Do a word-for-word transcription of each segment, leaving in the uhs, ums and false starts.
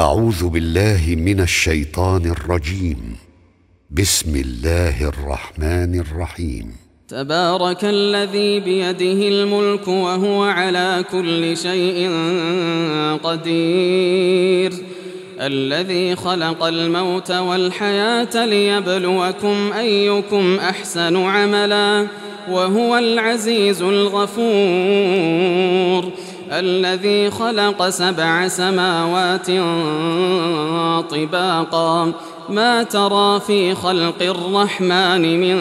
أعوذ بالله من الشيطان الرجيم. بسم الله الرحمن الرحيم. تبارك الذي بيده الملك وهو على كل شيء قدير، الذي خلق الموت والحياة ليبلوكم أيكم أحسن عملا وهو العزيز الغفور، الذي خلق سبع سماوات طباقا ما ترى في خلق الرحمن من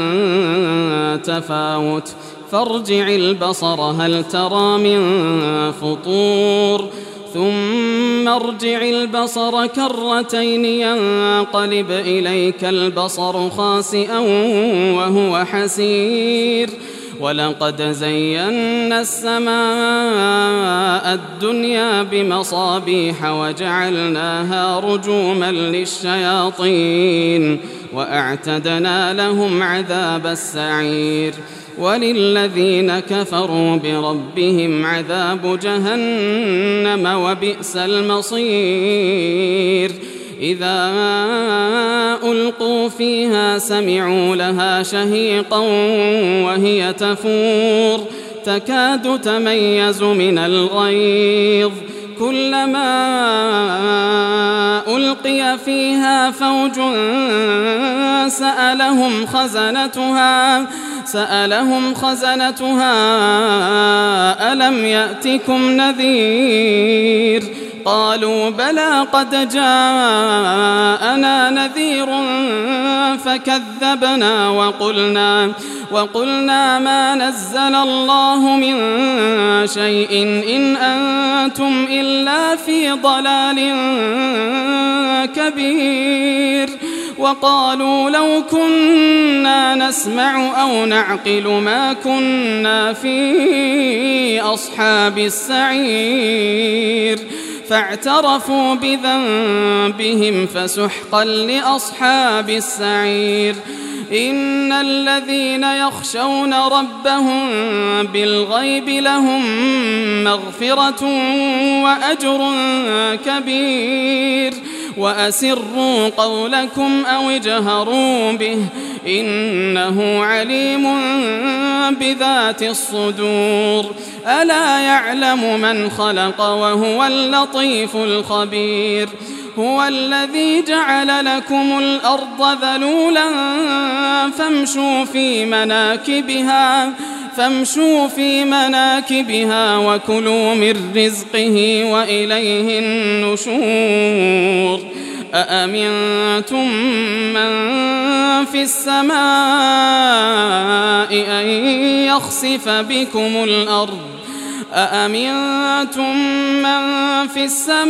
تفاوت فارجع البصر هل ترى من فطور ثم ارجع البصر كرتين ينقلب إليك البصر خاسئا وهو حسير، ولقد زينا السماء الدنيا بمصابيح وجعلناها رجوما للشياطين وأعتدنا لهم عذاب السعير، وللذين كفروا بربهم عذاب جهنم وبئس المصير. إذا ألقوا فيها سمعوا لها شهيقا وهي تفور تكاد تميز من الغيظ، كلما ألقي فيها فوج سألهم خزنتها سألهم خزنتها ألم يأتكم نذير؟ قالوا بلى قد جاءنا نذير فكذبنا وقلنا وقلنا ما نزل الله من شيء إن أنتم إلا في ضلال كبير. وقالوا لو كنا نسمع أو نعقل ما كنا في أصحاب السعير، فاعترفوا بذنبهم فسحقا لأصحاب السعير. إن الذين يخشون ربهم بالغيب لهم مغفرة وأجر كبير، وأسروا قولكم أو اجهروا به إنه عليم بذات الصدور. ألا يعلم من خلق وهو اللطيف الخبير. هو الذي جعل لكم الأرض ذلولا فامشوا في مناكبها فامشوا في مناكبها وكلوا من رزقه وإليه النشور. أأمنتم من في السماء أن يخسف بكم الأرض أأمنتم من في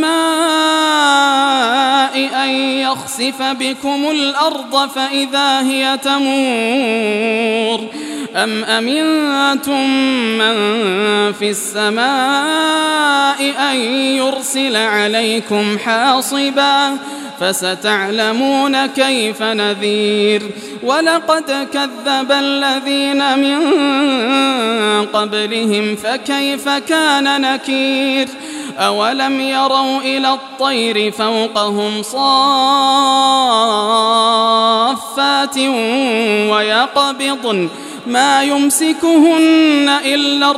السماء أن يخسف بكم الأرض فإذا هي تمور، أم أمنتم من في السماء أن يرسل عليكم حاصبا فستعلمون كيف نذير. ولقد كذب الذين من قبلهم فكيف كان نكير. أولم يروا إلى الطير فوقهم صافات ويقبضن ما يمسكهن إلا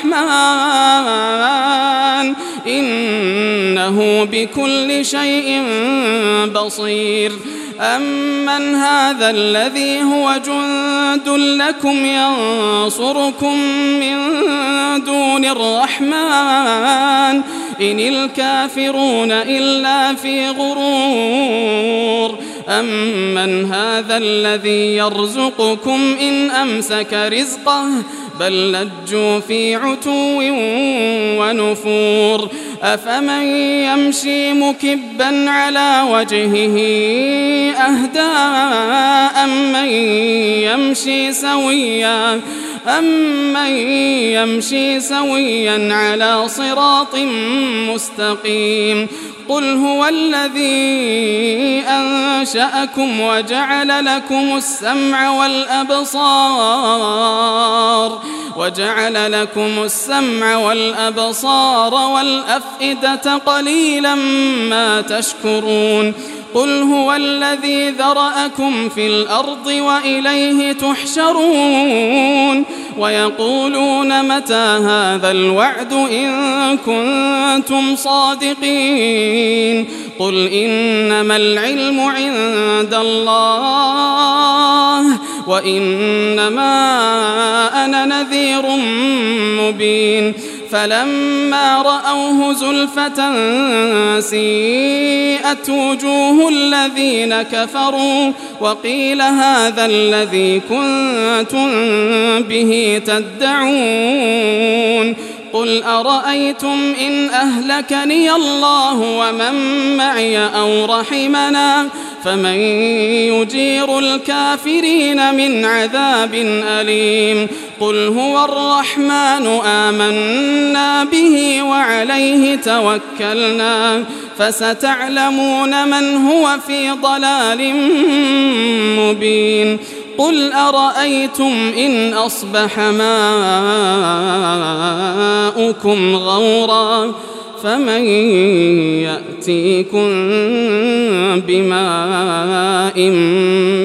الرحمن إنه بكل شيء بصير. أمن هذا الذي هو جند لكم ينصركم من دون الرحمن إن الكافرون إلا في غرور. أمن هذا الذي يرزقكم إن أمسك رزقه بل لجوا في عتو ونفور. أفمن يمشي مكبا على وجهه أهدى أمن يمشي سويا أمن يمشي سويا على صراط مستقيم. قل هو الذي أنشأكم وجعل لكم السمع والأبصار وجعل لكم السمع والأبصار والأفئدة قليلا ما تشكرون قل هو الذي ذرأكم في الأرض وإليه تحشرون ويقولون متى هذا الوعد إن كنتم صادقين قل إنما العلم عند الله وإنما أنا نذير مبين فلما رأوه زلفة سيئت وجوه الذين كفروا وقيل هذا الذي كنتم به تدعون قل أرأيتم إن أهلكني الله ومن معي أو رحمنا فمن يجير الكافرين من عذاب أليم قل هو الرحمن آمنا به وعليه توكلنا فستعلمون من هو في ضلال مبين قل أرأيتم إن أصبح ماؤكم غورا فمن يأتيكم بماء